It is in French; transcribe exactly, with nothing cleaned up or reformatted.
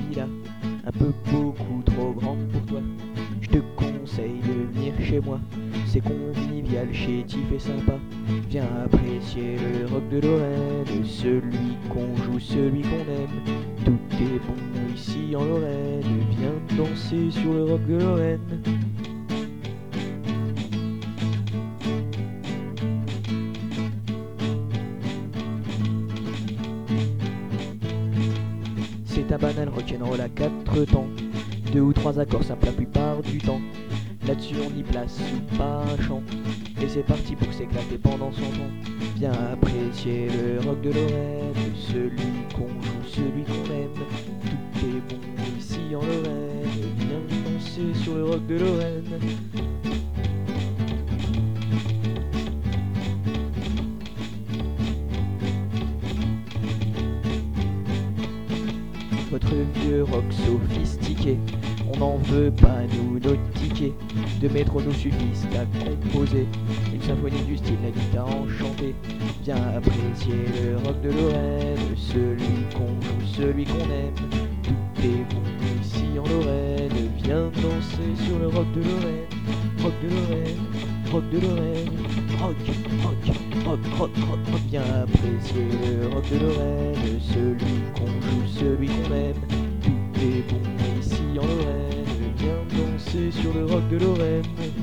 villa, un peu beaucoup trop grande pour toi. Je te conseille de venir chez moi, c'est convivial, chétif et sympa. Viens apprécier le rock de Lorraine, celui qu'on joue, celui qu'on aime. Tout est bon ici en Lorraine, viens danser sur le rock de Lorraine. C'est un banal rock'n'roll à quatre temps, deux ou trois accords simples la plupart du temps. Là-dessus on y place pas un chant, et c'est parti pour s'éclater pendant son temps. Viens apprécier le rock de Lorraine, celui qu'on joue, celui qu'on aime. Tout est bon ici en Lorraine, viens danser sur le rock de Lorraine. Votre vieux rock sophistiqué, on n'en veut pas nous nos tickets. De métro nous suffisent à composer une symphonie du style la guitare enchantée. Viens apprécier le rock de Lorraine, celui qu'on joue, celui qu'on aime. Tout est bon ici en Lorraine, viens danser sur le rock de Lorraine. Rock de Lorraine, rock de Lorraine, rock, rock, rock, rock, rock, rock. Viens apprécier le rock de Lorraine, celui qu'on joue, celui qu'on aime. Tout est bon ici en Lorraine, viens danser sur le rock de Lorraine.